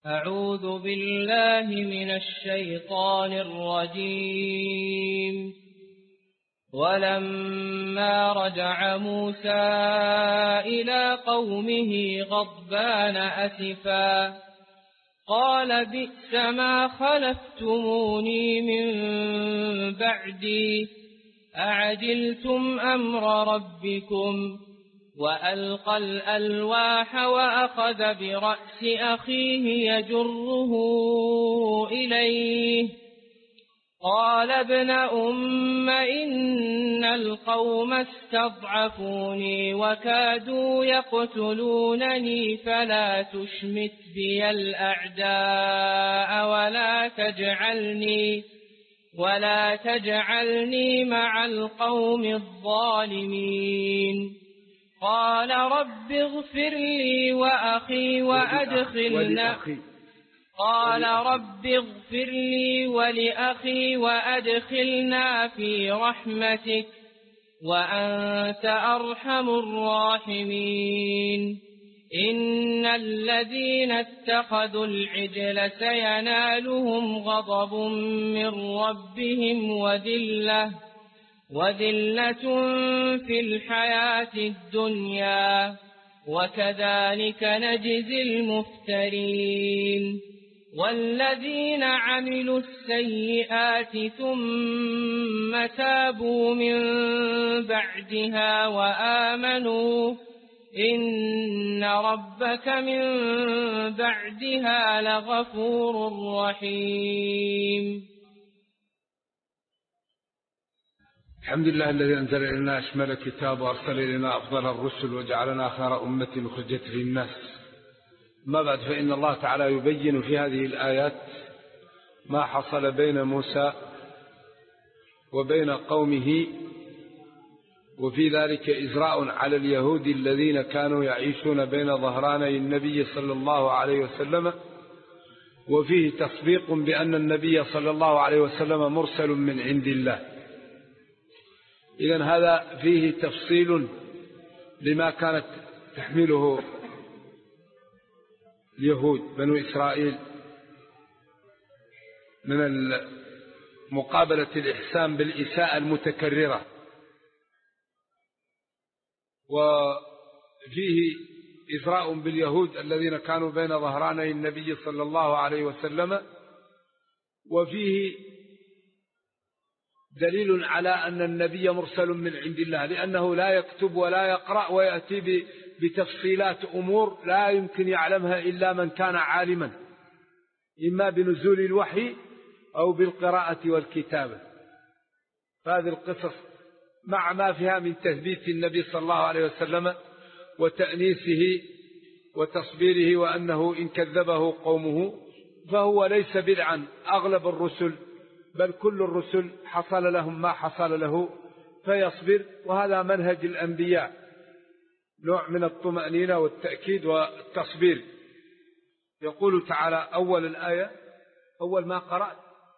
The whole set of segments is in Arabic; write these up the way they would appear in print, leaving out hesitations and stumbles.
أعوذ بالله من الشيطان الرجيم. ولما رجع موسى إلى قومه غضبان أسفا قال بئس ما خلفتموني من بعدي أعجلتم أمر ربكم. وألقى الألواح وأخذ برأس أخيه يجره إليه قال ابن أم إن القوم استضعفوني وكادوا يقتلونني فلا تشمت بي الأعداء ولا تجعلني مع القوم الظالمين. قال رب اغفر لي ولأخي وأدخلنا في رحمتك وأنت أرحم الراحمين. إن الذين اتخذوا العجل سينالهم غضب من ربهم وذلة في الحياة الدنيا وكذلك نجزي المفترين. والذين عملوا السيئات ثم تابوا من بعدها وآمنوا إن ربك من بعدها لغفور رحيم. الحمد لله الذي أنزل إلينا أشمل الكتاب وأرسل إلينا أفضل الرسل وجعلنا خير أمة أخرجت للناس. ما بعد، فإن الله تعالى يبين في هذه الآيات ما حصل بين موسى وبين قومه، وفي ذلك إزراء على اليهود الذين كانوا يعيشون بين ظهراني النبي صلى الله عليه وسلم، وفيه تصديق بأن النبي صلى الله عليه وسلم مرسل من عند الله. إذن هذا فيه تفصيل لما كانت تحمله اليهود بنو إسرائيل من مقابلة الإحسان بالإساءة المتكررة، وفيه إزراء باليهود الذين كانوا بين ظهراني النبي صلى الله عليه وسلم، وفيه دليل على أن النبي مرسل من عند الله، لأنه لا يكتب ولا يقرأ ويأتي بتفصيلات أمور لا يمكن يعلمها إلا من كان عالما، إما بنزول الوحي أو بالقراءة والكتابة. فهذه القصص مع ما فيها من تثبيت النبي صلى الله عليه وسلم وتأنيسه وتصبيره، وأنه إن كذبه قومه فهو ليس بدعا. أغلب الرسل بل كل الرسل حصل لهم ما حصل له فيصبر، وهذا منهج الأنبياء، نوع من الطمأنينة والتأكيد والتصبير. يقول تعالى أول الآية، أول ما قرأت: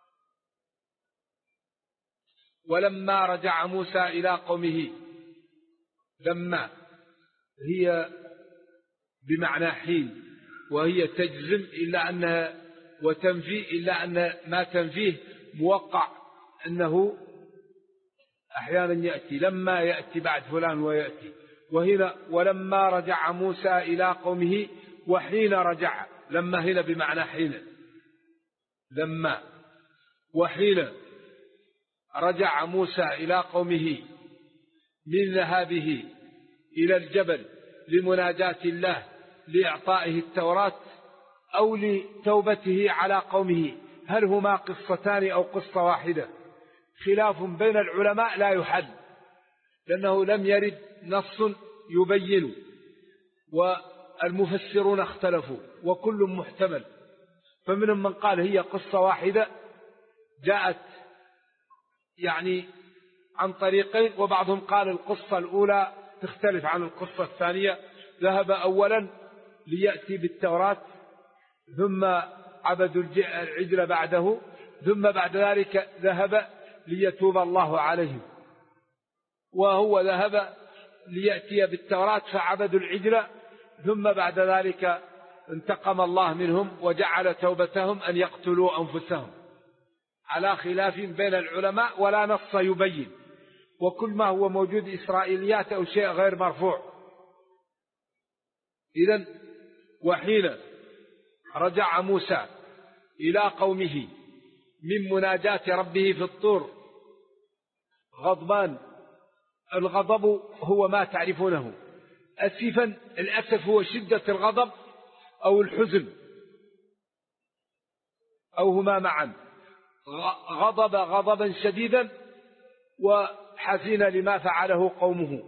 ولما رجع موسى إلى قومه. لما هي بمعنى حين، وهي تجزم إلا أنها وتنفي إلا أن ما تنفيه موقع، أنه أحيانا يأتي لما يأتي بعد فلان ويأتي. وهنا ولما رجع موسى إلى قومه وحين رجع، لما هنا بمعنى حين، لما وحين رجع موسى إلى قومه من ذهابه إلى الجبل لمناجاة الله لإعطائه التوراة أو لتوبته على قومه. هل هما قصتان أو قصة واحدة؟ خلاف بين العلماء لا يحل، لأنه لم يرد نص يبين، والمفسرون اختلفوا وكل محتمل. فمنهم من قال هي قصة واحدة جاءت يعني عن طريقين، وبعضهم قال القصة الأولى تختلف عن القصة الثانية. ذهب أولا ليأتي بالتوراة، ثم عبدوا العجل بعده، ثم بعد ذلك ذهب ليتوب الله عليهم. وهو ذهب ليأتي بالتوراة فعبدوا العجل، ثم بعد ذلك انتقم الله منهم وجعل توبتهم أن يقتلوا أنفسهم، على خلاف بين العلماء ولا نص يبين، وكل ما هو موجود إسرائيليات أو شيء غير مرفوع. إذن وحين رجع موسى إلى قومه من مناجاة ربه في الطور غضبان، الغضب هو ما تعرفونه، أسفا الأسف هو شدة الغضب أو الحزن أو هما معا، غضب غضبا شديدا وحزين لما فعله قومه.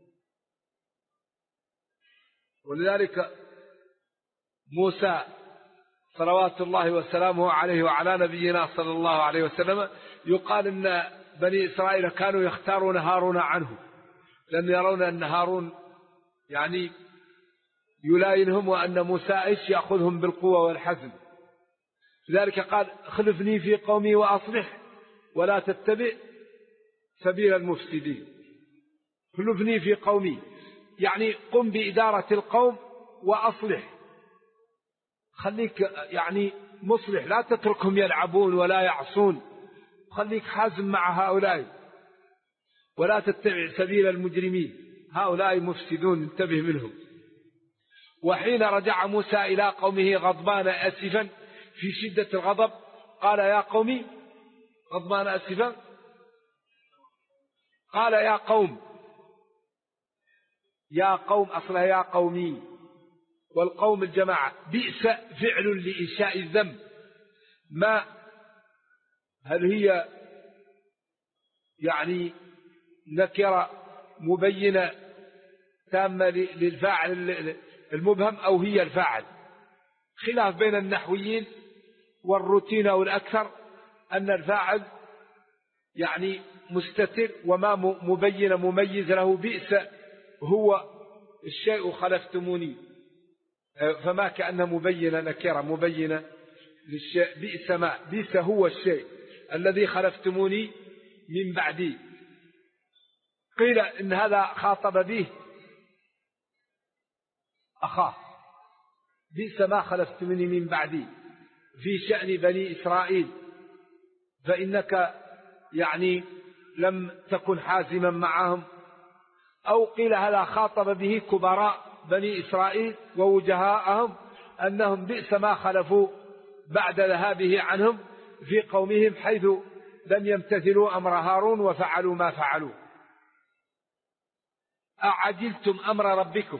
ولذلك موسى صلوات الله وسلامه عليه وعلى نبينا صلى الله عليه وسلم يقال إن بني إسرائيل كانوا يختارون هارون عنه، لأن يرون أن هارون يعني يلاينهم وأن موسى إيش يأخذهم بالقوة والحزم. لذلك قال خلفني في قومي وأصلح ولا تتبع سبيل المفسدين. خلفني في قومي يعني قم بإدارة القوم وأصلح، خليك يعني مصلح، لا تتركهم يلعبون ولا يعصون، خليك حازم مع هؤلاء، ولا تتبع سبيل المجرمين، هؤلاء مفسدون انتبه منهم. وحين رجع موسى إلى قومه غضبان أسفا في شدة الغضب قال يا قومي غضبان أسفا، قال يا قوم، يا قوم أصلها يا قومي، والقوم الجماعة. بئس فعل لإنشاء الذنب، ما هل هي يعني نكرة مبينة تامة للفاعل المبهم أو هي الفاعل؟ خلاف بين النحويين والروتين والأكثر أن الفاعل يعني مستتر وما مبين مميز له. بئس هو الشيء خلفتموني، فما كأنه مبينة نكرة مبينة للشيء. بئس ما، بئس هو الشيء الذي خلفتموني من بعدي. قيل إن هذا خاطب به أخاه، بئس ما خلفتموني من بعدي في شأن بني إسرائيل، فإنك يعني لم تكن حازما معهم. أو قيل هذا خاطب به كبراء بني إسرائيل ووجهاءهم أنهم بئس ما خلفوا بعد ذهابه عنهم في قومهم، حيث لم يمتثلوا أمر هارون وفعلوا ما فعلوا. أعجلتم أمر ربكم،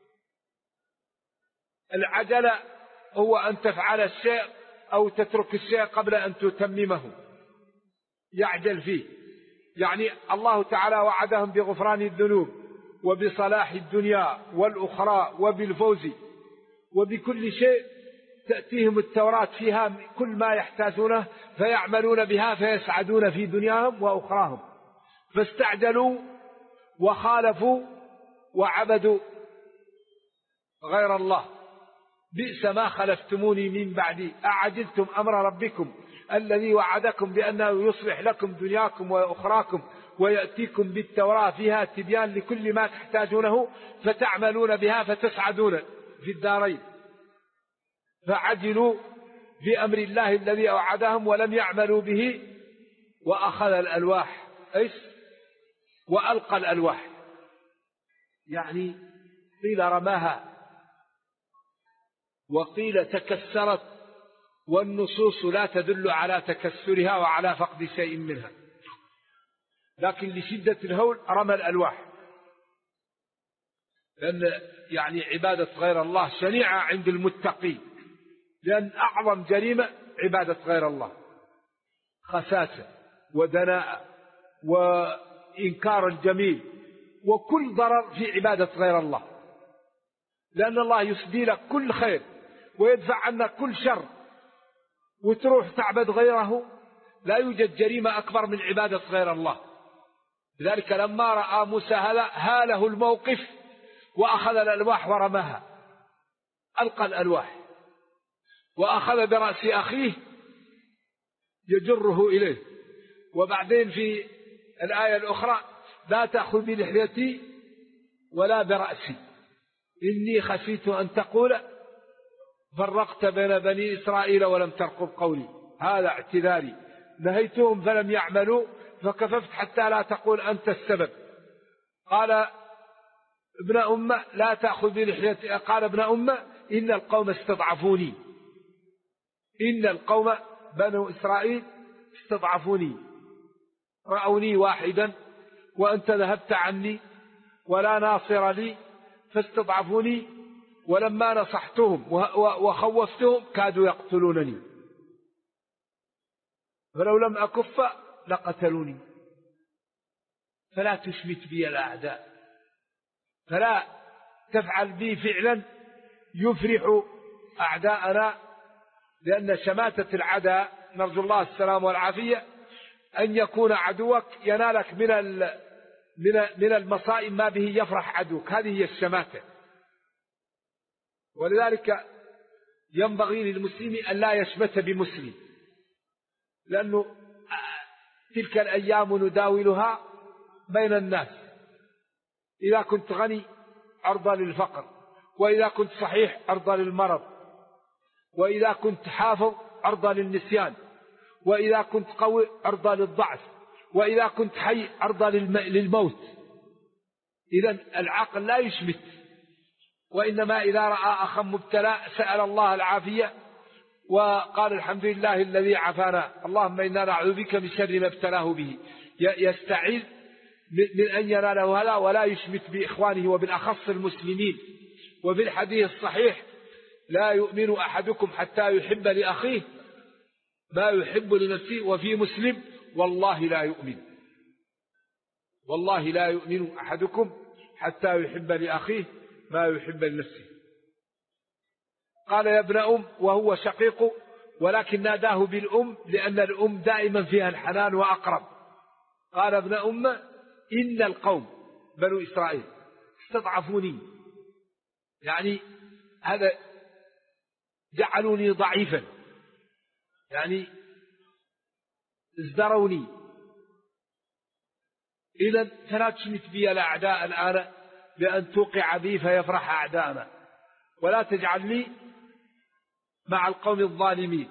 العجلة هو أن تفعل الشيء أو تترك الشيء قبل أن تتممه، يعجل فيه. يعني الله تعالى وعدهم بغفران الذنوب وبصلاح الدنيا والأخرى وبالفوز وبكل شيء، تأتيهم التوراة فيها كل ما يحتاجونه فيعملون بها فيسعدون في دنياهم وأخراهم، فاستعجلوا وخالفوا وعبدوا غير الله. بئس ما خلفتموني من بعدي، أعجلتم أمر ربكم الذي وعدكم بأنه يصلح لكم دنياكم وأخراكم ويأتيكم بالتوراة فيها تبيان لكل ما تحتاجونه فتعملون بها فتسعدون في الدارين، فعجلوا بأمر الله الذي أوعدهم ولم يعملوا به. وأخذ الألواح إيش وألقى الألواح، يعني قيل رماها وقيل تكسرت، والنصوص لا تدل على تكسرها وعلى فقد شيء منها، لكن لشدة الهول رمى الألواح، لأن يعني عبادة غير الله شنيعة عند المتقين، لأن أعظم جريمة عبادة غير الله، خساسة ودناءة وإنكار الجميل وكل ضرر في عبادة غير الله، لأن الله يسدي لك كل خير ويدفع عنك كل شر وتروح تعبد غيره. لا يوجد جريمة أكبر من عبادة غير الله. لذلك لما رأى موسى هاله الموقف وأخذ الألواح ورماها، ألقى الألواح وأخذ برأس أخيه يجره إليه. وبعدين في الآية الأخرى لا تأخذ بلحيتي ولا برأسي إني خشيت أن تقول فرقت بين بني إسرائيل ولم ترقب قولي، هذا اعتذاري، نهيتهم فلم يعملوا فكففت حتى لا تقول أنت السبب. قال ابن أمة لا تأخذ بلحيتي، قال ابن أمة إن القوم استضعفوني، إن القوم بنو إسرائيل استضعفوني، رأوني واحدا وأنت ذهبت عني ولا ناصر لي فاستضعفوني، ولما نصحتهم وخوفتهم كادوا يقتلونني، فلو لم أكف لقتلوني، فلا تشمت بي الأعداء، فلا تفعل بي فعلا يفرح أعداءنا، لأن شماتة العداء نرجو الله السلام والعافية أن يكون عدوك ينالك من المصائب ما به يفرح عدوك، هذه هي الشماتة. ولذلك ينبغي للمسلم أن لا يشمت بمسلم، لأنه تلك الأيام نداولها بين الناس، إذا كنت غني عرضة للفقر، وإذا كنت صحيح عرضة للمرض، وإذا كنت حافظ عرضة للنسيان، وإذا كنت قوي عرضة للضعف، وإذا كنت حي عرضة للموت. إذن العقل لا يشمت، وإنما إذا رأى أخا مبتلى سأل الله العافية وقال الحمد لله الذي عافانا، اللهم إنا نعوذ بك من شر ما ابتلاه به، يستعيذ من أن يناله هذا ولا يشمت بإخوانه وبالأخص المسلمين. وفي الحديث الصحيح لا يؤمن أحدكم حتى يحب لأخيه ما يحب لنفسه، وفي مسلم والله لا يؤمن، والله لا يؤمن أحدكم حتى يحب لأخيه ما يحب لنفسه. قال يا ابن أم، وهو شقيق ولكن ناداه بالأم لأن الأم دائما فيها الحنان وأقرب. قال ابن أم إن القوم بنو إسرائيل استضعفوني، يعني هذا جعلوني ضعيفا، يعني ازدروني. إذن فلا تشمت بي الأعداء الآن بأن توقع بي فيفرح أعداءنا، ولا تجعل لي مع القوم الظالمين.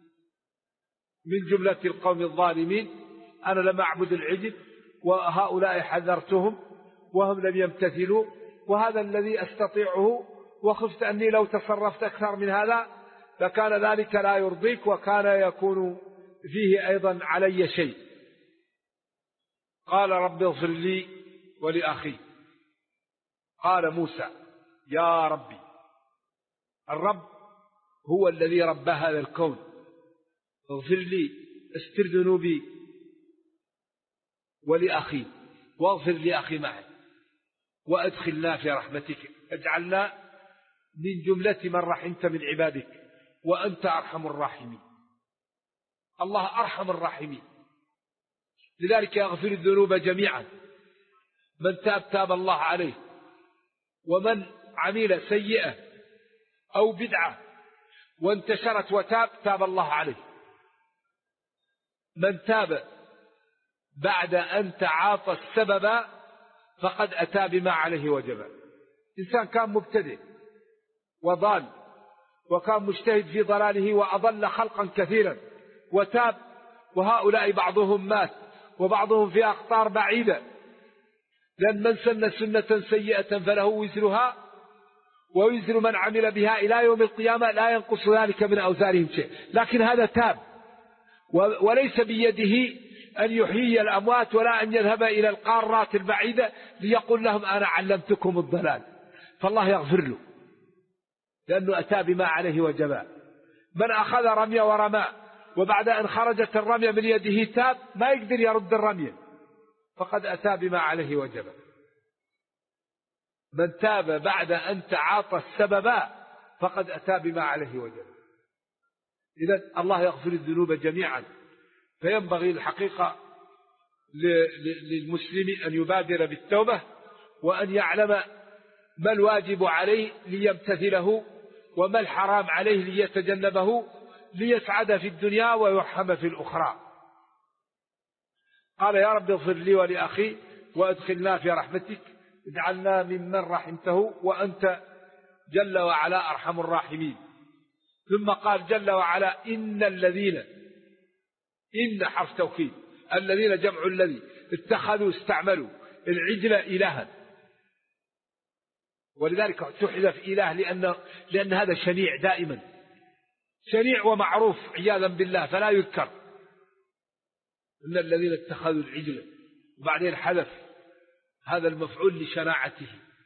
من جملة القوم الظالمين أنا لم أعبد العجل وهؤلاء حذرتهم وهم لم يمتثلوا، وهذا الذي أستطيعه، وخفت أني لو تصرفت أكثر من هذا لكان ذلك لا يرضيك وكان يكون فيه أيضا علي شيء. قال رب اغفر لي ولأخي. قال موسى يا ربي، الرب هو الذي ربى هذا الكون، اغفر لي، استر ذنوبي ولأخي، واغفر لأخي معي، وأدخلنا في رحمتك، اجعلنا من جملة من رحمت من عبادك، وأنت أرحم الراحمين. الله أرحم الراحمين، لذلك يغفر الذنوب جميعا، من تاب تاب الله عليه، ومن عمل سيئة أو بدعة وانتشرت وتاب تاب الله عليه. من تاب بعد أن تعاطى السبب فقد أتى بما عليه وجب. إنسان كان مبتدئ وضال وكان مجتهد في ضلاله وأضل خلقا كثيرا وتاب، وهؤلاء بعضهم مات وبعضهم في أخطار بعيدة، لأن من سن سنة سيئة فله وزرها ووزر من عمل بها إلى يوم القيامة لا ينقص ذلك من أوزارهم شيء. لكن هذا تاب، وليس بيده أن يحيي الأموات ولا أن يذهب إلى القارات البعيدة ليقول لهم أنا علمتكم الضلال، فالله يغفر له لأنه أتى بما عليه وجبا. من أخذ رمية ورمى وبعد أن خرجت الرمية من يده تاب، ما يقدر يرد الرمية، فقد أتى بما عليه وجبا. من تاب بعد أن تعاطى السبب فقد أتى بما عليه وجبا. إذن الله يغفر الذنوب جميعا، فينبغي الحقيقة للمسلم أن يبادر بالتوبة وأن يعلم ما الواجب عليه ليمتثله وما الحرام عليه ليتجنبه ليسعد في الدنيا ويرحم في الأخرى. قال يا رب اغفر لي ولأخي وأدخلنا في رحمتك، اجعلنا ممن رحمته وأنت جل وعلا أرحم الراحمين. ثم قال جل وعلا إن الذين، إن حرف توكيد، الذين جمع الذي اتخذوا استعملوا العجل إلها، ولذلك تحذف إله لأن هذا شنيع دائما، شنيع ومعروف عياذا بالله فلا يذكر. إن الذين اتخذوا العجل، وبعدين حذف هذا المفعول لشناعته،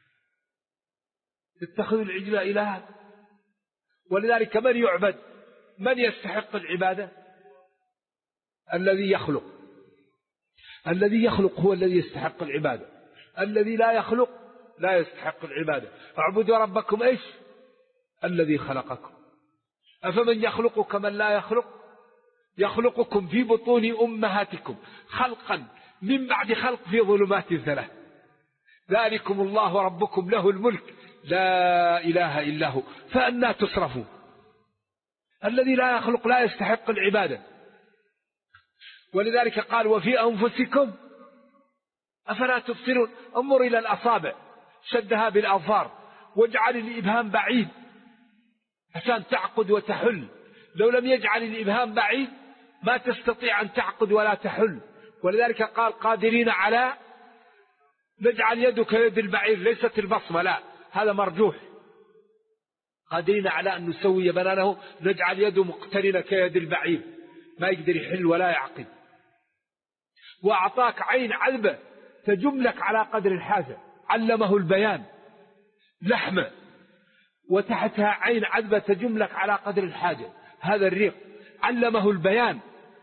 اتخذوا العجل إلها. ولذلك من يعبد، من يستحق العبادة؟ الذي يخلق. الذي يخلق هو الذي يستحق العبادة، الذي لا يخلق لا يستحق العبادة. اعبدوا ربكم إيش؟ الذي خلقكم. أفمن يخلق كمن لا يخلق؟ يخلقكم في بطون أمهاتكم خلقا من بعد خلق في ظلمات ثلاث، ذلكم الله ربكم له الملك لا إله إلا هو فأنى تصرفون. الذي لا يخلق لا يستحق العبادة. ولذلك قال وفي أنفسكم أفلا تبصرون. انظر إلى الأصابع، شدها بالأظفار واجعل الإبهام بعيد عشان تعقد وتحل. لو لم يجعل الإبهام بعيد ما تستطيع أن تعقد ولا تحل. ولذلك قال قادرين على، نجعل يدك يد البعير، ليست البصمة، لا هذا مرجوح. قادرين على أن نسوي بنانه، نجعل يده مقترنة كيد البعير، ما يقدر يحل ولا يعقد. وأعطاك عين عذبة تجملك على قدر الحاجة، علمه البيان لحمة وتحتها عين عذبة تجملك على قدر الحاجة، هذا الريق علمه البيان.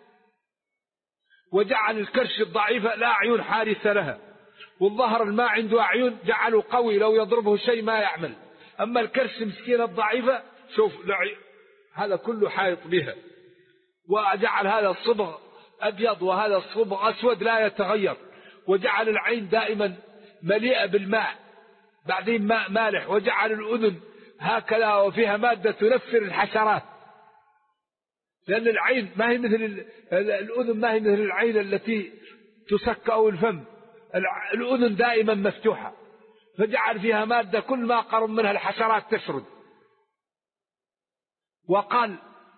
وجعل الكرش الضعيفة لا أعين حارثة لها، والظهر ما عنده أعين جعله قوي لو يضربه شيء ما يعمل. أما الكرش مسكينة الضعيفة شوف هذا كله حائط بها. وجعل هذا الصبغ أبيض وهذا الصبغ أسود لا يتغير. وجعل العين دائما مليئة بالماء، بعدين ماء مالح. وجعل الأذن هكذا وفيها مادة تنفر الحشرات، لأن العين ما هي مثل الأذن، ما هي مثل العين التي تسك أو الفم، الأذن دائما مفتوحة، فجعل فيها مادة كل ما قرب منها الحشرات تشرد. وقال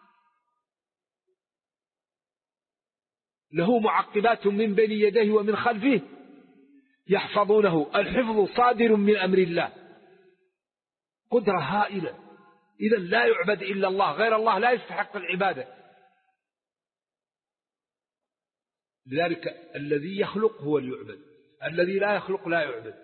له معقبات من بين يديه ومن خلفه يحفظونه. الحفظ صادر من أمر الله، قدرة هائلة. إذا لا يعبد إلا الله، غير الله لا يستحق العبادة. لذلك الذي يخلق هو اللي يعبد، الذي لا يخلق لا يعبد.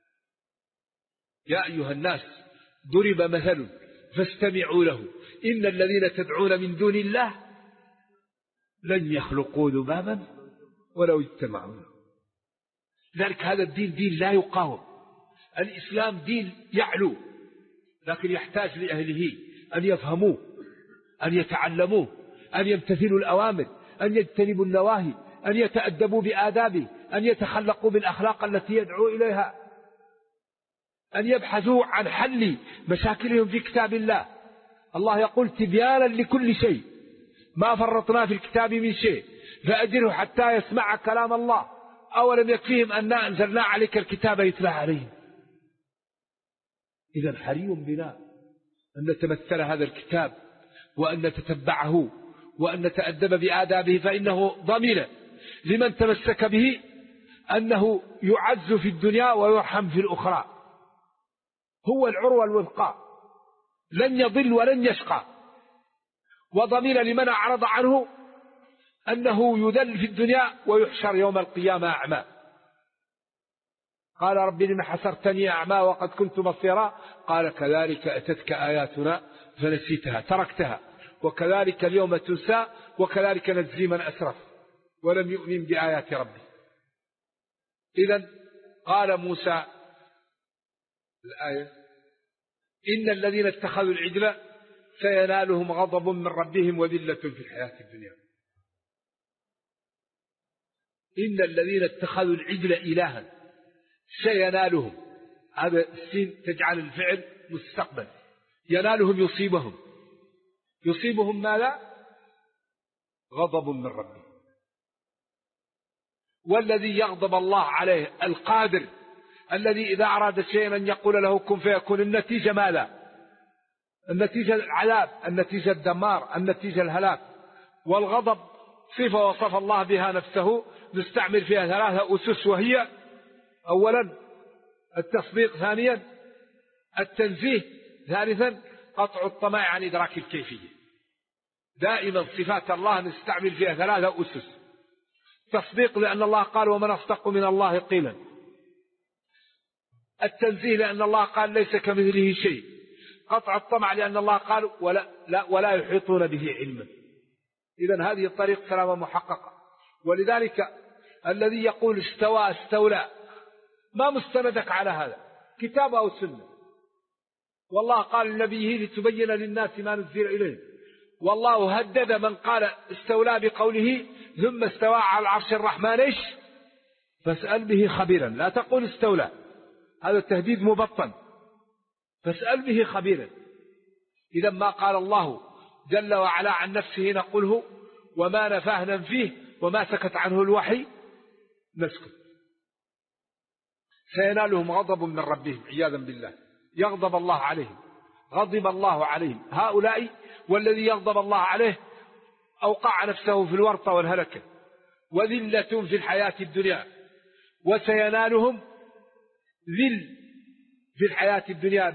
يا أيها الناس ضرب مثل فاستمعوا له إن الذين تدعون من دون الله لن يخلقوا ذبابا ولو اجتمعوا له. لذلك هذا الدين دين لا يقاوم. الإسلام دين يعلو، لكن يحتاج لأهله أن يفهموه، أن يتعلموه، أن يمتثلوا الأوامر، أن يجتنبوا النواهي، أن يتأدبوا بآدابه، أن يتخلقوا بالأخلاق التي يدعو إليها، أن يبحثوا عن حل مشاكلهم في كتاب الله. الله يقول تبيانا لكل شيء، ما فرطنا في الكتاب من شيء، فأجره حتى يسمع كلام الله. أولم يكفيهم أننا أنزلنا عليك الكتاب يتلى عليهم. إذن حري بنا أن نتمثل هذا الكتاب وأن نتتبعه وأن نتأدب بآدابه، فإنه ضمن لمن تمسك به أنه يعز في الدنيا ويرحم في الأخرى. هو العروة الوثقى، لن يضل ولن يشقى. وضمن لمن أعرض عنه أنه يذل في الدنيا ويحشر يوم القيامة أعمى. قال رب لم حشرتني أعمى وقد كنت بصيرا، قال كذلك أتتك آياتنا فنسيتها تركتها وكذلك اليوم تنسى وكذلك نجزي من أسرف ولم يؤمن بآيات ربه. إذن قال موسى الآية إن الذين اتخذوا العجل سينالهم غضب من ربهم وذلة في الحياة الدنيا. إن الذين اتخذوا العجل إلها سينالهم، هذا السين تجعل الفعل مستقبل، ينالهم يصيبهم ماذا؟ غضب من ربهم. والذي يغضب الله عليه القادر الذي إذا أراد شيئا أن يقول له كن فيكون، النتيجة ماذا؟ النتيجة العذاب، النتيجة الدمار، النتيجة الهلاك. والغضب صفة وصف الله بها نفسه، نستعمل فيها 3 أسس، وهي أولا التصديق، ثانيا التنزيه، ثالثا قطع الطمع عن إدراك الكيفية. دائما صفات الله نستعمل فيها 3 أسس: تصديق لأن الله قال ومن أصدق من الله قيلا، التنزيه لأن الله قال ليس كمثله شيء، قطع الطمع لأن الله قال ولا يحيطون به علما. إذن هذه الطريق سلامة محققة. ولذلك الذي يقول استوى استولى ما مستندك على هذا؟ كتاب أو سنة؟ والله قال لنبيه لتبين للناس ما نزل إليه. والله هدد من قال استولى بقوله ثم استوى على العرش الرحمن إيش؟ فاسأل به خبيرا. لا تقول استولى، هذا التهديد مبطن، فاسأل به خبيرا. إذا ما قال الله جل وعلا عن نفسه نقوله، وما نفاه ننفيه، وما سكت عنه الوحي نسكت. سينالهم غضب من ربهم عياذا بالله، يغضب الله عليهم، غضب الله عليهم هؤلاء. والذي يغضب الله عليه أوقع نفسه في الورطة والهلكة وذلة في الحياة الدنيا، وسينالهم ذل في الحياة الدنيا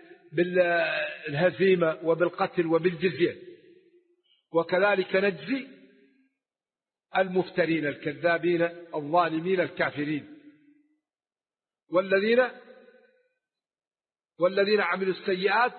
بالهزيمة وبالقتل وبالجزية. وكذلك نجزي المفترين الكذابين الظالمين الكافرين. والذين عملوا السيئات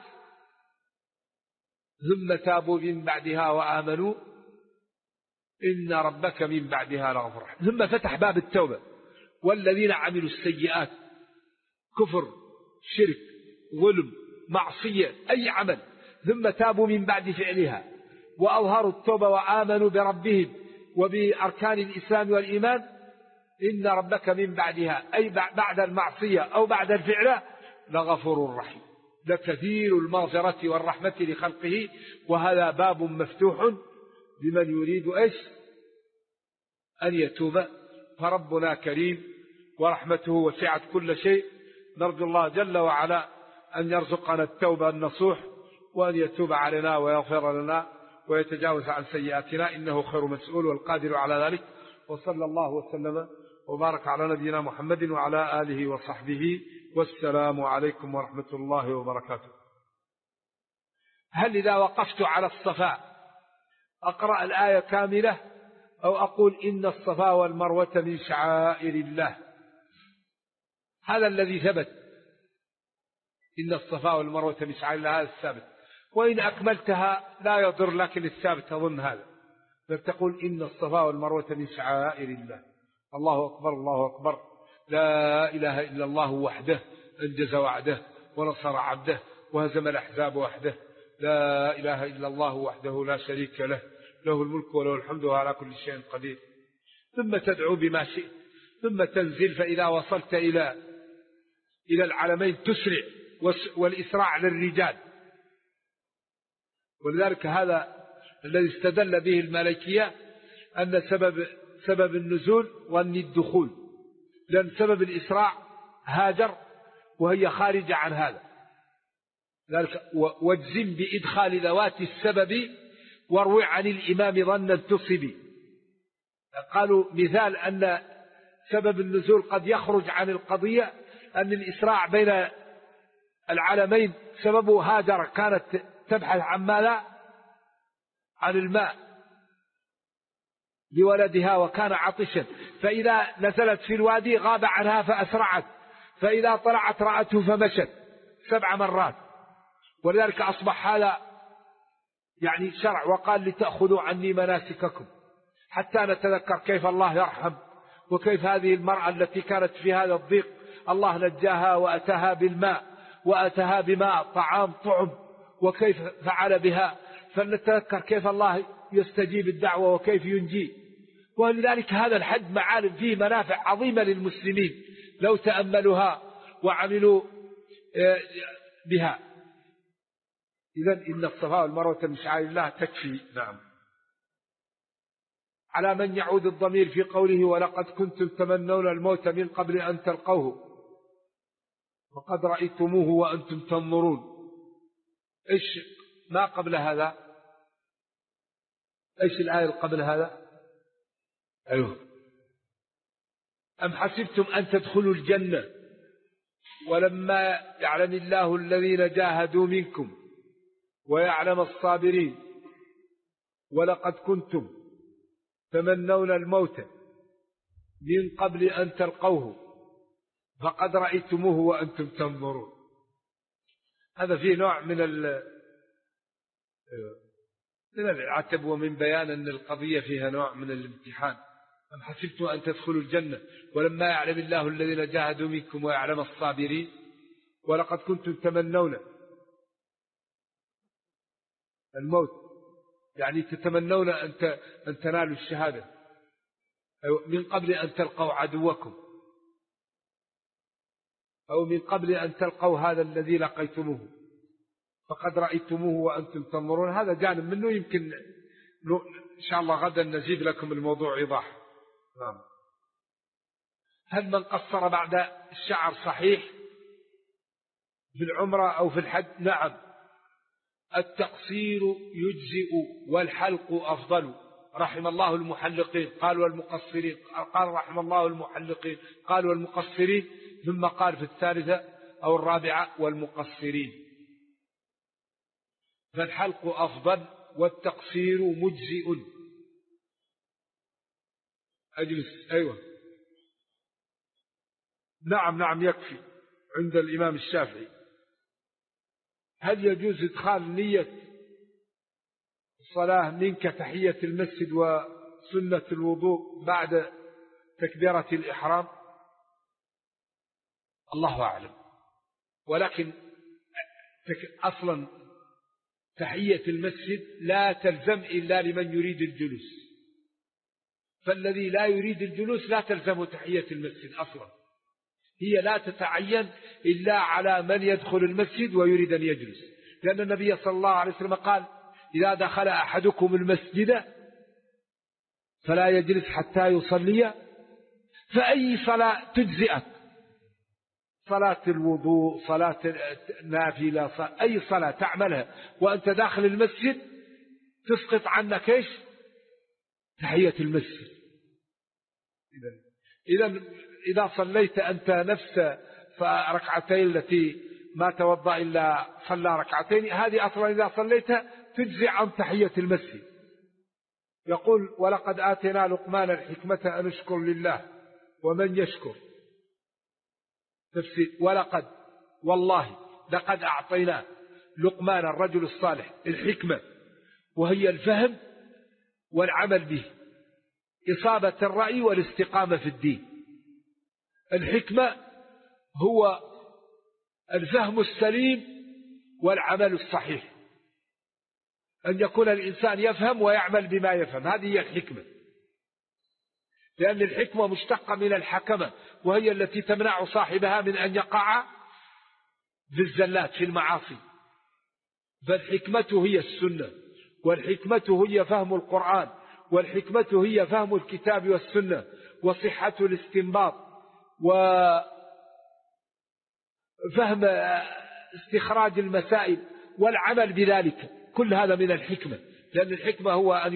ثم تابوا من بعدها وآمنوا إن ربك من بعدها لغفور رحيم. ثم فتح باب التوبة. والذين عملوا السيئات، كفر، شرك، ظلم، معصية، أي عمل، ثم تابوا من بعد فعلها وأظهروا التوبة وآمنوا بربهم وبأركان الإسلام والإيمان، إن ربك من بعدها أي بعد المعصية أو بعد الفعل لغفور رحيم، لكثير المغفرة والرحمة لخلقه. وهذا باب مفتوح لمن يريد أن يتوب. فربنا كريم ورحمته وسعت كل شيء. نرجو الله جل وعلا أن يرزقنا التوبة النصوح، وأن يتوب علينا ويغفر لنا ويتجاوز عن سيئاتنا، إنه خير مسؤول والقادر على ذلك. وصلى الله وسلم وبارك على نبينا محمد وعلى آله وصحبه، والسلام عليكم ورحمة الله وبركاته. هل إذا وقفت على الصفا أقرأ الآية كاملة أو أقول إن الصفا والمروة من شعائر الله؟ هذا الذي ثبت، إن الصفا والمروة من شعائر الله، هذا الثابت. وإن أكملتها لا يضر، لكن الثابت أظن هذا، فتقول إن الصفا والمروة من شعائر الله. الله أكبر، الله أكبر، لا إله إلا الله وحده أنجز وعده ونصر عبده وهزم الأحزاب وحده، لا إله إلا الله وحده لا شريك له، له الملك وله الحمد وعلى كل شيء قدير. ثم تدعو بما شئت، ثم تنزل. فإذا وصلت إلى العالمين تسرع، والإسراع للرجال. ولذلك هذا الذي استدل به المالكية أن سبب النزول ظن الدخول، لأن سبب الإسراع هاجر وهي خارجة عن هذا. ذلك واجزم بإدخال ذوات السبب واروي عن الإمام ظنا تصبي. قالوا مثال أن سبب النزول قد يخرج عن القضية، أن الإسراع بين العالمين سببه هاجر كانت تبحث عن ماذا؟ عن الماء لولدها وكان عطشا، فإذا نزلت في الوادي غاب عنها فأسرعت، فإذا طلعت رأته فمشت 7 مرات. ولذلك أصبح هذا يعني شرع. وقال لتأخذوا عني مناسككم، حتى نتذكر كيف الله يرحم، وكيف هذه المرأة التي كانت في هذا الضيق الله نجاها وأتاها بالماء وأتاها بماء طعام طعم، وكيف فعل بها. فلنتذكر كيف الله يستجيب الدعوة وكيف ينجي. ولذلك هذا الحج معالم فيه منافع عظيمة للمسلمين لو تأملوها وعملوا بها. إذن إن الصفا والمروة من شعائر الله تكفي. نعم. على من يعود الضمير في قوله ولقد كنتم تمنون الموت من قبل أن تلقوه وقد رأيتموه وأنتم تنظرون؟ إيش ما قبل هذا؟ إيش الآية اللي قبل هذا؟ أيوه. أم حسبتم أن تدخلوا الجنة ولما يعلم الله الذين جاهدوا منكم ويعلم الصابرين ولقد كنتم تمنون الموت من قبل أن تلقوه فقد رأيتموه وأنتم تنظرون. هذا فيه نوع من العتب ومن بيان أن القضية فيها نوع من الامتحان. أم حسبتم أن تدخلوا الجنة ولما يعلم الله الذين جاهدوا منكم ويعلم الصابرين ولقد كنتم تمنون الموت، يعني تتمنون أن تنالوا الشهادة من قبل أن تلقوا عدوكم أو من قبل أن تلقوا هذا الذي لقيتموه فقد رأيتموه وأنتم تنظرون. هذا جانب منه يمكن إن شاء الله غدا نزيد لكم الموضوع إيضاح. نعم. هل من قصر بعد الشعر صحيح في العمرة أو في الحج؟ نعم، التقصير يجزئ والحلق أفضل. رحم الله المحلقين قال والمقصرين، قال رحم الله المحلقين قال والمقصرين، ثم قال في الثالثة أو الرابعة والمقصرين. فالحلق أفضل والتقصير مجزئ. أجلس. أيوة نعم يكفي عند الإمام الشافعي. هل يجوز إدخال نية الصلاة منك تحية المسجد وسنة الوضوء بعد تكبيرة الإحرام؟ الله أعلم، ولكن أصلا تحية المسجد لا تلزم إلا لمن يريد الجلوس، فالذي لا يريد الجلوس لا تلزم تحية المسجد أصلا، هي لا تتعين إلا على من يدخل المسجد ويريد أن يجلس، لأن النبي صلى الله عليه وسلم قال إذا دخل أحدكم المسجد فلا يجلس حتى يصلي، فأي صلاة تجزئك، صلاة الوضوء، صلاة النافلة، أي صلاة تعملها وأنت داخل المسجد تسقط عنك إيش؟ تحية المسجد. إذا صليت أنت نفس فركعتين التي ما توضأ إلا صلى ركعتين، هذه أصلا إذا صليتها تجزي عن تحية المسجد. يقول ولقد آتينا لقمان الحكمة أن اشكر لله ومن يشكر. تفسير ولقد، والله لقد أعطينا لقمان الرجل الصالح الحكمة، وهي الفهم والعمل به، إصابة الرأي والاستقامة في الدين. الحكمة هو الفهم السليم والعمل الصحيح، أن يكون الإنسان يفهم ويعمل بما يفهم، هذه هي الحكمة، لأن الحكمة مشتقة من الحكمة، وهي التي تمنع صاحبها من أن يقع في الزلات في المعاصي. فالحكمة هي السنة، والحكمة هي فهم القرآن، والحكمة هي فهم الكتاب والسنة، وصحة الاستنباط، وفهم استخراج المسائل والعمل بذلك، كل هذا من الحكمة، لأن الحكمة هو أن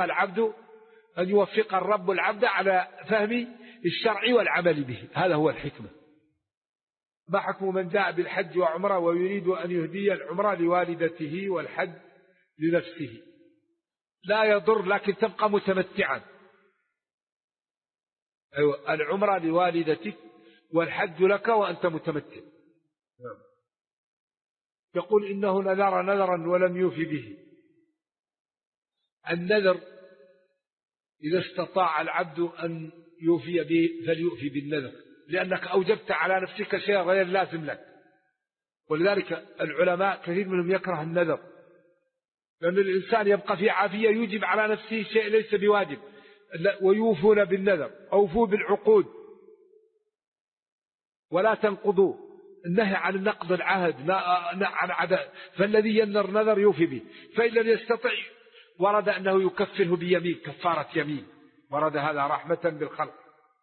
يوفق الرب العبد على فهم الشرع والعمل به، هذا هو الحكمة. ما حكم من جاء بالحج وعمره ويريد أن يهدي العمره لوالدته والحج لنفسه؟ لا يضر، لكن تبقى متمتعا. أيوة، العمره لوالدتك والحج لك وأنت متمتع. يقول إنه نذر نذرا ولم يوفي به. النذر إذا استطاع العبد أن يوفي به فليوفي بالنذر، لأنك أوجبت على نفسك شيء غير لازم لك. ولذلك العلماء كثير منهم يكره النذر، لأن الإنسان يبقى في عافية يوجب على نفسه شيء ليس بواجب. ويوفون بالنذر، أوفوا بالعقود ولا تنقضوا، النهي عن نقض العهد عن عداء، فالذي ينذر نذر يوفي به، فإن لم يستطع ورد أنه يكفره بيمين، كفارة يمين، ورد هذا رحمة بالخلق.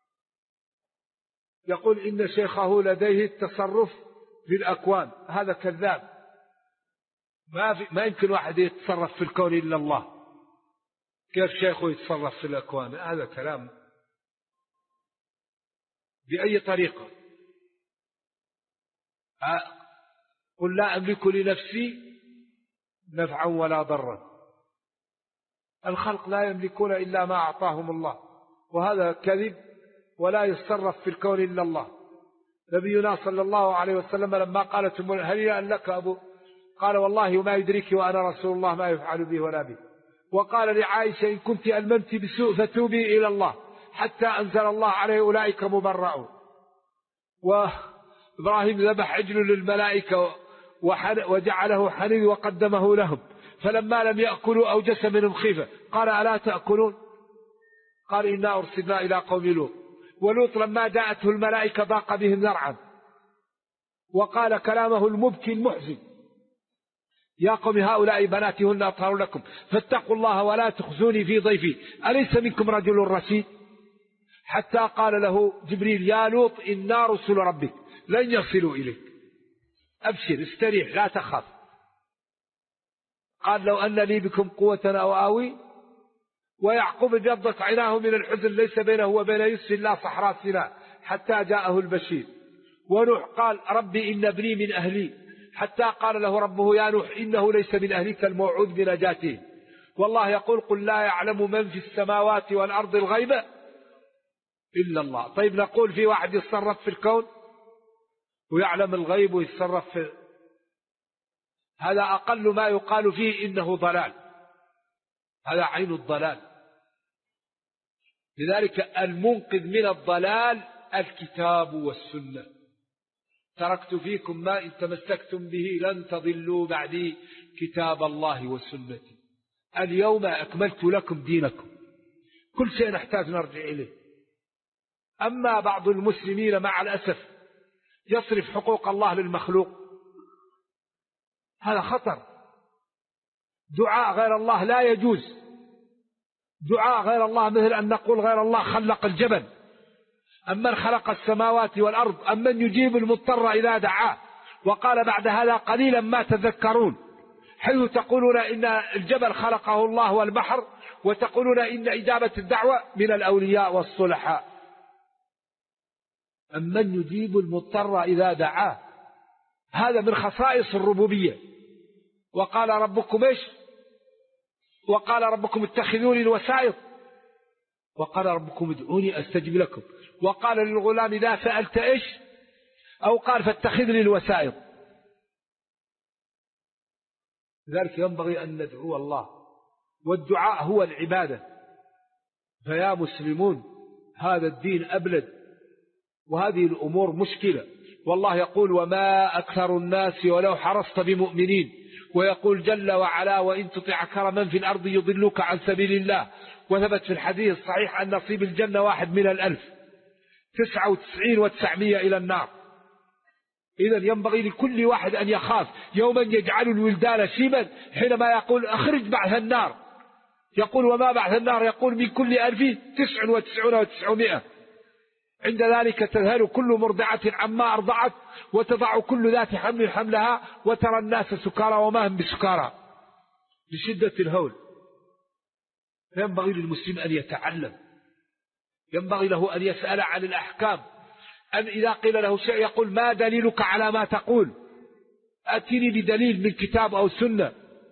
يقول إن شيخه لديه التصرف في الأكوان، هذا كذاب، ما يمكن واحد يتصرف في الكون إلا الله. كيف شيخه يتصرف في الأكوان؟ هذا كلام. بأي طريقة؟ قل لا أملك لنفسي نفعا ولا ضرا. الخلق لا يملكون إلا ما أعطاهم الله، وهذا كذب، ولا يتصرف في الكون إلا الله. نبينا صلى الله عليه وسلم لما قالت هل لك أبو، قال والله ما يدريك وأنا رسول الله ما يفعل بي ولا بي. وقال لعائشة إن كنت ألممت بسوء فتوبي إلى الله، حتى أنزل الله عليه أولئك مبرؤون. وإبراهيم ذبح عجل للملائكة وجعله حنين وقدمه لهم، فلما لم يأكلوا أوجس منهم خيفة، قال ألا تأكلون؟ قال إنا أرسلنا إلى قوم لوط. ولوط لما جاءته الملائكة ضاق بهم ذرعا، وقال كلامه المبكي المحزن يا قوم هؤلاء بناتي هن أطهر لكم فاتقوا الله ولا تخزوني في ضيفي أليس منكم رجل رشيد؟ حتى قال له جبريل يا لوط إنا رسل ربك لن يصلوا إليك، أبشر استريح لا تخاف. قال لو أن لي بكم قوة أو آوي. ويعقوب ابيضت عيناه من الحزن ليس بينه وبين يوسف إلا صحراء سيناء حتى جاءه البشير. ونوح قال ربي إن ابني من أهلي، حتى قال له ربه يا نوح إنه ليس من أهلك الموعود بنجاته. والله يقول قل لا يعلم من في السماوات والأرض الغيب إلا الله. طيب نقول في واحد يتصرف في الكون ويعلم الغيب ويتصرف في هذا أقل ما يقال فيه إنه ضلال، هذا عين الضلال. لذلك المنقذ من الضلال الكتاب والسنة. تركت فيكم ما إن تمسكتم به لن تضلوا بعدي كتاب الله وسنتي. اليوم أكملت لكم دينكم. كل شيء نحتاج نرجع إليه. أما بعض المسلمين مع الأسف يصرف حقوق الله للمخلوق، هذا خطر. دعاء غير الله لا يجوز. دعاء غير الله مثل أن نقول غير الله خلق الجبل، أمن خلق السماوات والأرض، أمن يجيب المضطر إذا دعاه. وقال بعد هذا قليلا ما تذكرون، حيث تقولون إن الجبل خلقه الله والبحر، وتقولون إن إجابة الدعوة من الأولياء والصلحاء. أمن يجيب المضطر إذا دعاه، هذا من خصائص الربوبية. وقال ربكم إيش؟ وقال ربكم اتخذوني الوسائط، وقال ربكم ادعوني أستجب لكم. وقال للغلام إذا سألت إيش؟ أو قال فاتخذني الوسائط. لذلك ينبغي أن ندعو الله، والدعاء هو العبادة. فيا مسلمون هذا الدين أبلد، وهذه الأمور مشكلة. والله يقول وما أكثر الناس ولو حرصت بمؤمنين. ويقول جل وعلا وإن تطع أكثر من في الأرض يضلوك عن سبيل الله. وثبت في الحديث الصحيح أن نصيب الجنة 1 من 1000، 99 و900 إلى النار. إذن ينبغي لكل واحد أن يخاف يوما يجعل الولدان شيبا، حينما يقول أخرج بعث النار. يقول وما بعث النار؟ يقول من كل 1000 99 و900. عند ذلك تذهل كل مرضعة عما أرضعت، وتضع كل ذات حمل حملها، وترى الناس سكارى وما هم بسكارى لشدة الهول. فينبغي للمسلم أن يتعلم، ينبغي له أن يسأل عن الأحكام، أن إذا قيل له شيء يقول ما دليلك على ما تقول؟ أتني بدليل من كتاب أو سنة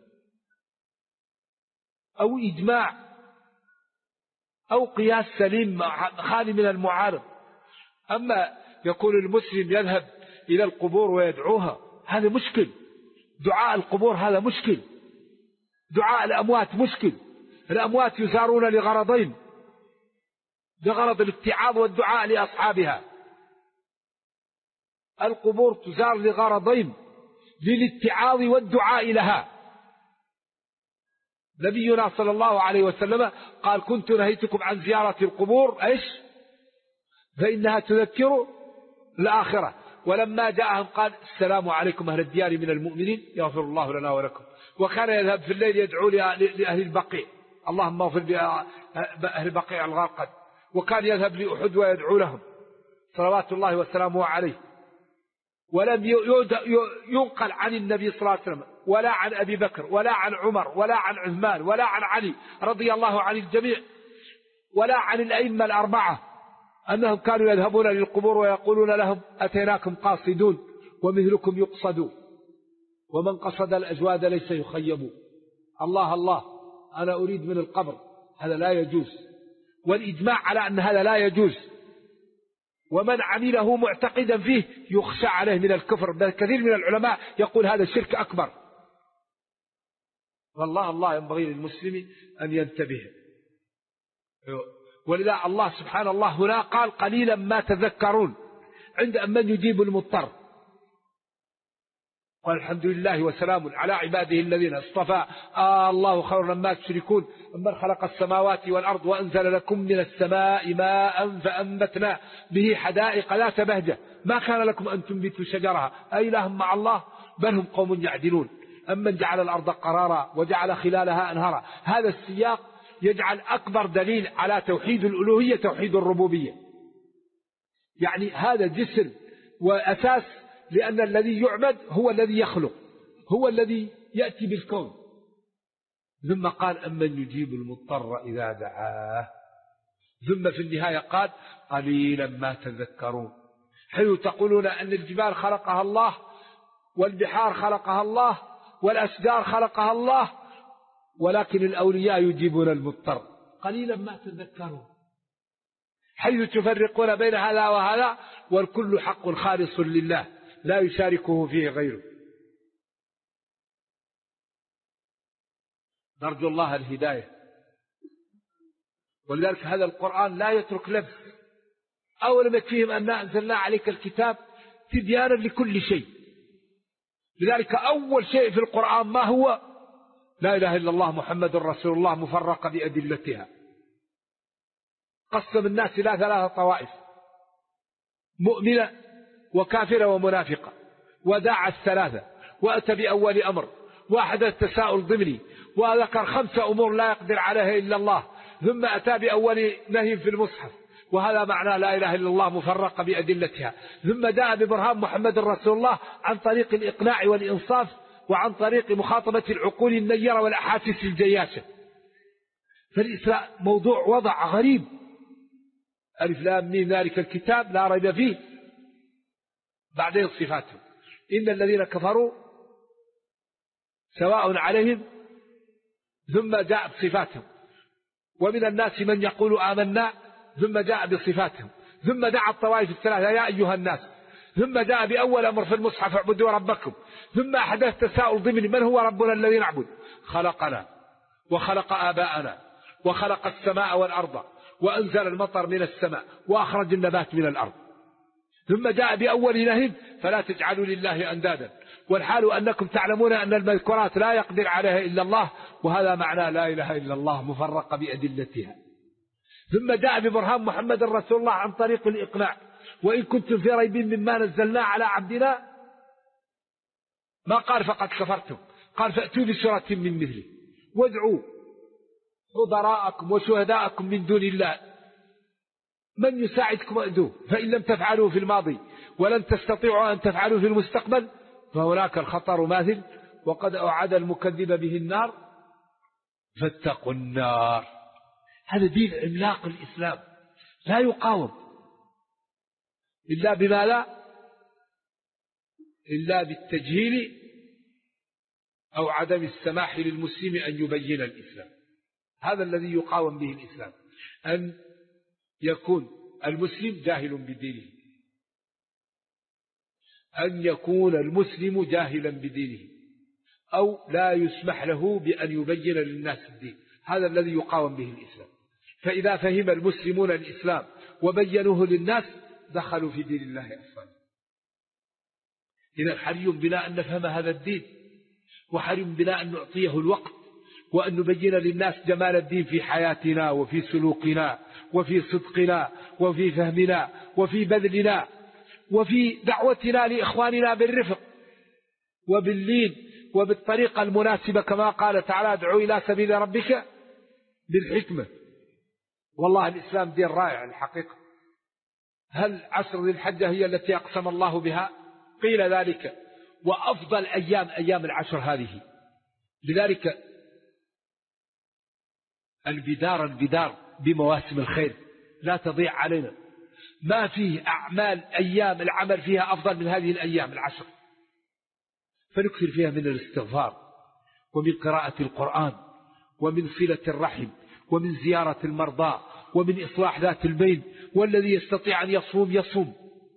أو إجماع أو قياس سليم خالي من المعارض. أما يكون المسلم يذهب إلى القبور ويدعوها، هذا مشكل. دعاء القبور هذا مشكل. دعاء الأموات مشكل. الأموات يزارون لغرضين، بغرض الاتعاظ والدعاء لأصحابها. القبور تزار لغرضين، للاتعاظ والدعاء لها. نبينا صلى الله عليه وسلم قال كنت نهيتكم عن زيارة القبور إيش؟ فإنها تذكر الآخرة. ولما جاءهم قال السلام عليكم أهل الديار من المؤمنين يغفر الله لنا ولكم. وكان يذهب في الليل يدعو لأهل البقيع اللهم اغفر لأهل البقيع الغرقد. وكان يذهب لأحد ويدعو لهم صلوات الله وسلامه عليه. ولم ينقل عن النبي صلى الله عليه وسلم ولا عن أبي بكر ولا عن عمر ولا عن عثمان ولا عن علي رضي الله عن الجميع ولا عن الأئمة الأربعة أنهم كانوا يذهبون للقبور ويقولون لهم أتيناكم قاصدون ومثلكم يقصدون ومن قصد الأجواد ليس يخيب. الله الله أنا أريد من القبر، هذا لا يجوز، والإجماع على أن هذا لا يجوز، ومن عمله معتقدا فيه يخشى عليه من الكفر، بل كثير من العلماء يقول هذا شرك أكبر. والله الله ينبغي للمسلم أن ينتبه. ولذا الله سبحانه الله هنا قال قليلا ما تذكرون عند من يجيب المضطر. قال الحمد لله وسلام على عباده الذين اصطفى الله خير مما تشركون من خلق السماوات والأرض وأنزل لكم من السماء ماء فأنبتنا به حدائق ذات بهجة ما كان لكم أن تنبتوا شجرها أإله مع الله بل هم قوم يعدلون أمن جعل الأرض قرارا وجعل خلالها أنهارا. هذا السياق يجعل أكبر دليل على توحيد الألوهية توحيد الربوبية، يعني هذا جسر وأساس، لأن الذي يعبد هو الذي يخلق، هو الذي يأتي بالكون. ثم قال أمن يجيب المضطر إذا دعاه، ثم في النهاية قال قليلا ما تذكرون، حيث تقولون أن الجبال خلقها الله والبحار خلقها الله والأشجار خلقها الله، ولكن الأولياء يجيبون المضطر، قليلا ما تذكرون، حيث تفرقون بين هذا وهذا والكل حق خالص لله لا يشاركه فيه غيره. نرجو الله الهداية. ولذلك هذا القرآن لا يترك لبس. أولم يكفيهم أن أنزلنا عليك الكتاب تبيانا لكل شيء. لذلك أول شيء في القرآن ما هو؟ لا إله إلا الله محمد رسول الله مفرقة بأدلتها. قسم الناس إلى 3 طوائف، مؤمنة وكافرة ومنافقة، وداعى 3 وأتى بأول أمر وأحدث التساؤل ضمني وذكر 5 أمور لا يقدر عليها إلا الله، ثم أتى بأول نهي في المصحف وهذا معنى لا إله إلا الله مفرقة بأدلتها، ثم جاء ببرهان محمد رسول الله عن طريق الإقناع والإنصاف وعن طريق مخاطبة العقول النيرة والأحاسيس الجياشة. فالإسلام موضوع وضع غريب. ألف لام ميم ذلك الكتاب لا ريب فيه، بعدين صفاتهم إن الذين كفروا سواء عليهم، ثم جاء بصفاتهم، ومن الناس من يقول آمنا، ثم جاء بصفاتهم، ثم دعا الطوائف 3 يا أيها الناس، ثم جاء بأول أمر في المصحف اعبدوا ربكم، ثم أحدث تساؤل ضمن من هو ربنا الذي نعبد؟ خلقنا وخلق آباءنا وخلق السماء والأرض وأنزل المطر من السماء وأخرج النبات من الأرض، ثم جاء بأول نهي فلا تجعلوا لله أندادا، والحال أنكم تعلمون أن المذكورات لا يقدر عليها إلا الله، وهذا معنى لا إله إلا الله مفرقة بأدلتها. ثم جاء ببرهان محمد رسول الله عن طريق الإقناع، وإن كنتم في ريب مما نزلنا على عبدنا، ما قال فقد كفرتم، قال فأتوا بسورة من مثله وادعوا حضراءكم وشهداءكم من دون الله من يساعدكم أدوه، فإن لم تفعلوا في الماضي ولن تستطيعوا أن تفعلوا في المستقبل فهناك الخطر ماثل، وقد أوعد المكذب به النار فاتقوا النار. هذا دين عملاق الإسلام لا يقاوم إلا بما لا إلا بالتجهيل أو عدم السماح للمسلم أن يبين الإسلام. هذا الذي يقاوم به الإسلام، أن يكون المسلم جاهل بدينه، أن يكون المسلم جاهلا بدينه، أو لا يسمح له بأن يبين للناس الدين. هذا الذي يقاوم به الإسلام. فإذا فهم المسلمون الإسلام وبينوه للناس دخلوا في دين الله أفواجا. إذا حري بنا أن نفهم هذا الدين، وحري بنا أن نعطيه الوقت، وأن نبين للناس جمال الدين في حياتنا وفي سلوكنا وفي صدقنا وفي فهمنا وفي بذلنا وفي دعوتنا لإخواننا بالرفق وباللين وبالطريقة المناسبة، كما قال تعالى ادعو إلى سبيل ربك بالحكمة. والله الإسلام دين رائع الحقيقة. هل عشر ذي الحجة هي التي أقسم الله بها؟ قيل ذلك، وأفضل أيام العشر هذه. لذلك البدار بمواسم الخير لا تضيع علينا، ما فيه أيام العمل فيها أفضل من هذه الأيام العشر، فنكثر فيها من الاستغفار ومن قراءة القرآن ومن صلة الرحم ومن زيارة المرضى ومن إصلاح ذات البين، والذي يستطيع أن يصوم.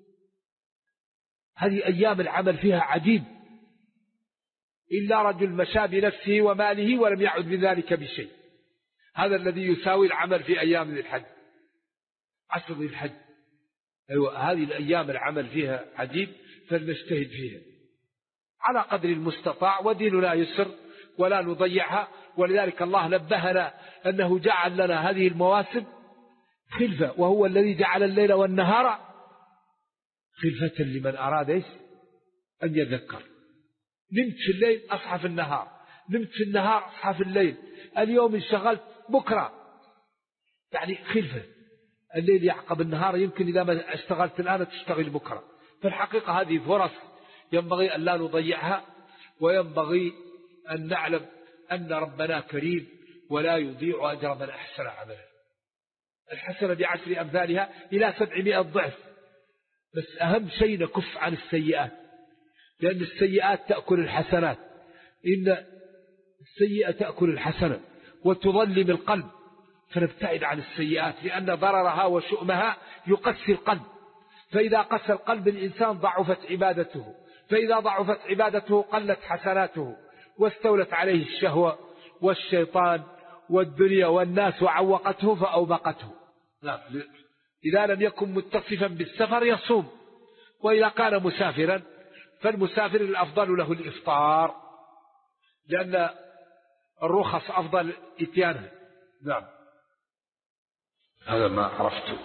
هذه أيام العمل فيها عجيب، إلا رجل مشى بنفسه وماله ولم يعد بذلك بشيء، هذا الذي يساوي العمل في أيام ذي الحج، عشر ذي الحج. أيوة، هذه الأيام العمل فيها عجيب، فلنجتهد فيها على قدر المستطاع، وديننا يسر ولا نضيعها. ولذلك الله نبهنا أنه جعل لنا هذه المواسم خلفة، وهو الذي جعل الليل والنهار خلفة لمن أراد أن يذكر. نمت في الليل أصحى في النهار، نمت في النهار أصحى في الليل، اليوم انشغلت بكرة، يعني خلفة. الليل يعقب النهار، يمكن إذا ما اشتغلت الآن تشتغل بكرة. فالحقيقة هذه فرص ينبغي أن لا نضيعها، وينبغي أن نعلم أن ربنا كريم ولا يضيع أجر من أحسن عملا. الحسنة بعشر أمثالها إلى 700 ضعف. بس أهم شيء نكف عن السيئات، لأن السيئات تأكل الحسنات. إن السيئة تأكل الحسنة وتظلم القلب، فنبتعد عن السيئات، لأن ضررها وشؤمها يقسي القلب. فإذا قسى القلب الإنسان ضعفت عبادته، فإذا ضعفت عبادته قلت حسناته، واستولت عليه الشهوة والشيطان والدنيا والناس وعوقته فأوبقته. إذا لم يكن متصفا بالسفر يصوم، وإذا كان مسافرا فالمسافر الأفضل له الإفطار، لأن الرخص أفضل إتيانها. نعم، هذا ما عرفته.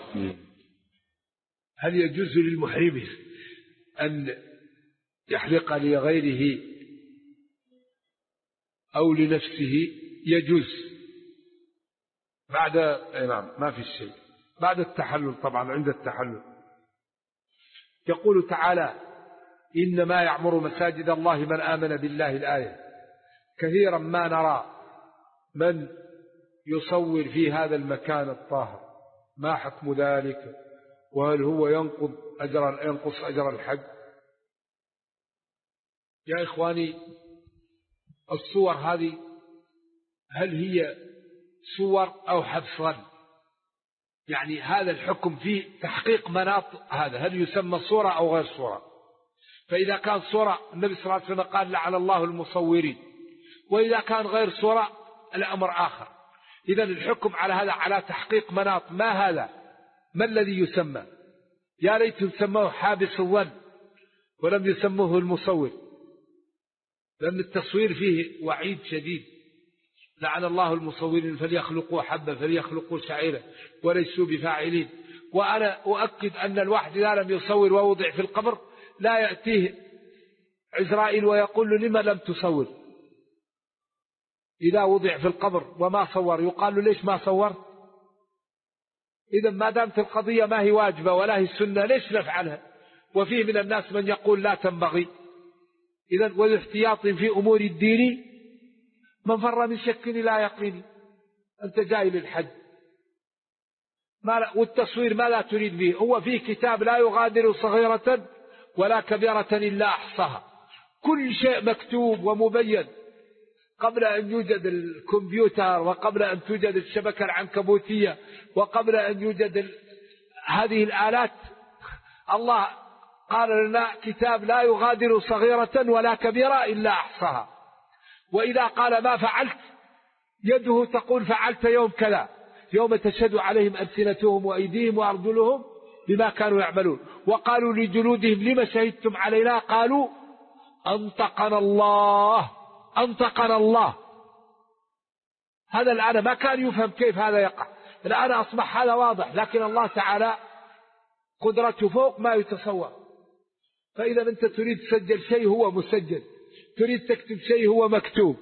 هل يجوز للمحرم أن يحلق لغيره أو لنفسه؟ يجوز بعد، نعم، ما في شيء بعد التحلل طبعا، عند التحلل. يقول تعالى: إنما يعمر مساجد الله من آمن بالله. الآية كثيرا ما نرى من يصور في هذا المكان الطاهر، ما حكم ذلك؟ وهل هو ينقص أجر الحج؟ يا إخواني، الصور هذه هل هي صور أو حبس ظن؟ يعني هذا الحكم فيه تحقيق مناط، هذا هل يسمى صورة أو غير صورة؟ فإذا كان صورة النبي صلى الله عليه وسلم قال: لعن الله المصورين. وإذا كان غير صورة الأمر آخر. إذن الحكم على هذا على تحقيق مناط. ما هذا؟ ما الذي يسمى؟ يا ليت يسموه حابس الظن ولم يسموه المصور، لأن التصوير فيه وعيد شديد. لعن الله المصورين فليخلقوا حبة فليخلقوا شعيرة وليسوا بفاعلين. وأنا أؤكد أن الواحد إذا لم يصور ووضع في القبر لا يأتيه عزرائيل ويقول له: لما لم تصور؟ إذا وضع في القبر وما صور يقال له: ليش ما صور؟ إذا ما دامت القضية ما هي واجبة ولا هي سنة ليش نفعلها؟ وفيه من الناس من يقول لا تنبغي. إذا والاحتياط في أمور الدين من فر من شك إلى يقين. أنت جاي للحج والتصوير ما لا تريد به. هو في كتاب لا يغادر صغيرة ولا كبيرة إلا أحصاها، كل شيء مكتوب ومبين قبل أن يوجد الكمبيوتر، وقبل أن توجد الشبكة العنكبوتية، وقبل أن يوجد هذه الآلات. الله قال لنا كتاب لا يغادر صغيرة ولا كبيرة إلا أحصاها. وإذا قال ما فعلت يده تقول فعلت يوم كذا، يوم تشهد عليهم ألسنتهم وأيديهم وأرجلهم بما كانوا يعملون. وقالوا لجلودهم لما شهدتم علينا؟ قالوا أنطقنا الله، أنطقنا الله. هذا الآن ما كان يفهم كيف هذا يقع، الآن أصبح هذا واضح. لكن الله تعالى قدرته فوق ما يتصور. فإذا أنت تريد تسجل شيء هو مسجل، تريد تكتب شيء هو مكتوب،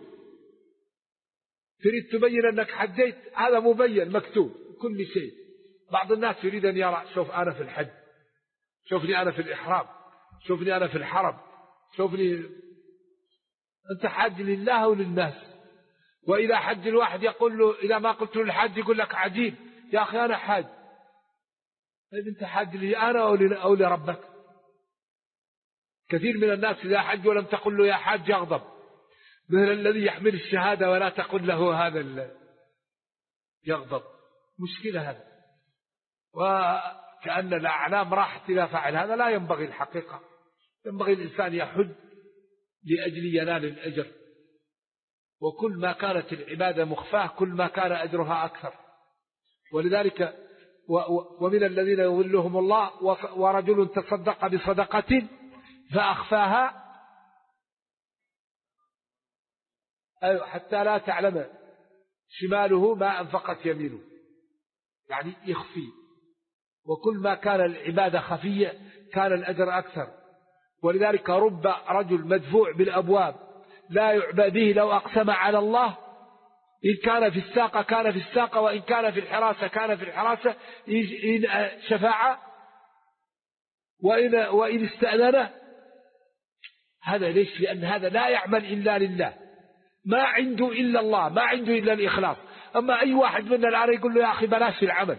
تريد تبين أنك حجيت هذا مبين مكتوب كل شيء. بعض الناس يريد أن يرى: شوف أنا في الحج، شوفني أنا في الإحرام، شوفني أنا في الحرم، شوفني أنت حاج لله أو للناس. وإذا حج الواحد يقول له إذا ما قلت له الحاج يقول لك عجيب يا أخي أنا حاج. طيب أنت حاج لي أنا أو لربك؟ كثير من الناس إذا حج ولم تقل له يا حاج يغضب، مثل الذي يحمل الشهادة ولا تقل له هذا يغضب. مشكلة هذا، وكأن الأعلام راحت إلى فعل هذا. لا ينبغي الحقيقة، ينبغي الإنسان يحج لأجل ينال الأجر، وكل ما كانت العبادة مخفاة كل ما كان أجرها أكثر. ولذلك ومن الذين يظلهم الله ورجل تصدق بصدقة فأخفاها حتى لا تعلم شماله ما أنفقت يمينه، يعني يخفي. وكل ما كان العبادة خفية كان الأجر أكثر. ولذلك رب رجل مدفوع بالأبواب لا يعبأ به لو أقسم على الله، إن كان في الساقة كان في الساقة، وإن كان في الحراسة كان في الحراسة، إن شفاعة وإن استأذن. هذا ليش؟ لأن هذا لا يعمل إلا لله، ما عنده إلا الله، ما عنده إلا الإخلاص. أما أي واحد منا الآن يقول له يا أخي بلاش في العمل،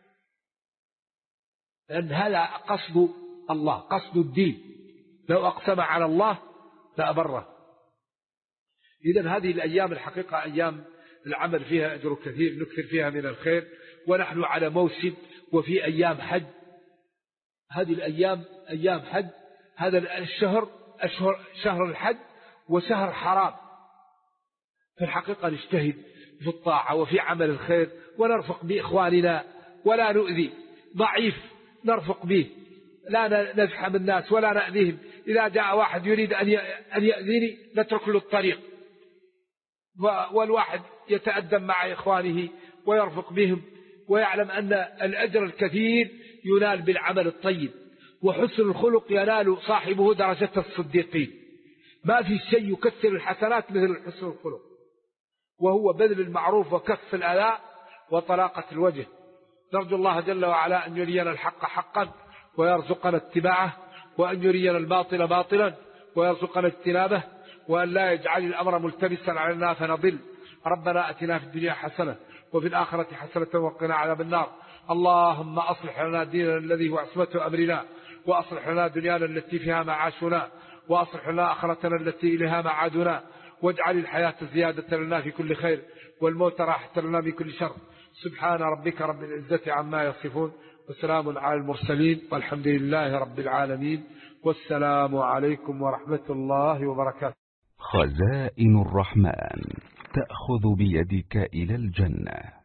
لأن هذا قصد الله، قصد الدين. لو أقسم على الله لأبره. إذن هذه الأيام الحقيقة أيام العمل فيها أجر كثير، نكثر فيها من الخير، ونحن على موسم وفي أيام حج. هذه الأيام أيام حج. هذا الشهر شهر الحج وشهر حرام. في الحقيقة نجتهد في الطاعة وفي عمل الخير، ونرفق بإخواننا ولا نؤذي ضعيف، نرفق به لا نزحم الناس ولا نأذيهم. إذا جاء واحد يريد أن يأذيني نترك له الطريق، والواحد يتأدب مع إخوانه ويرفق بهم، ويعلم أن الأجر الكثير ينال بالعمل الطيب، وحسن الخلق ينال صاحبه درجة الصديقين. ما في شيء يكثر الحسنات مثل حسن الخلق، وهو بذل المعروف وكف الأذى وطلاقة الوجه. نرجو الله جل وعلا أن يرينا الحق حقا ويرزقنا اتباعه، وأن يرينا الباطل باطلا ويرزقنا اجتنابه، وأن لا يجعل الأمر ملتبسا علينا فنضل. ربنا أتنا في الدنيا حسنة وفي الآخرة حسنة وقنا عذاب النار. اللهم أصلح لنا ديننا الذي هو عصمة أمرنا، وأصلح لنا دنيانا التي فيها معاشنا، وأصلح لنا آخرتنا التي إليها معادنا، واجعل الحياة زيادة لنا في كل خير، والموت راحة لنا من كل شر. سبحان ربك رب العزة عما يصفون، وسلام على المرسلين، والحمد لله رب العالمين، والسلام عليكم ورحمة الله وبركاته. خزائن الرحمن تأخذ بيدك إلى الجنة.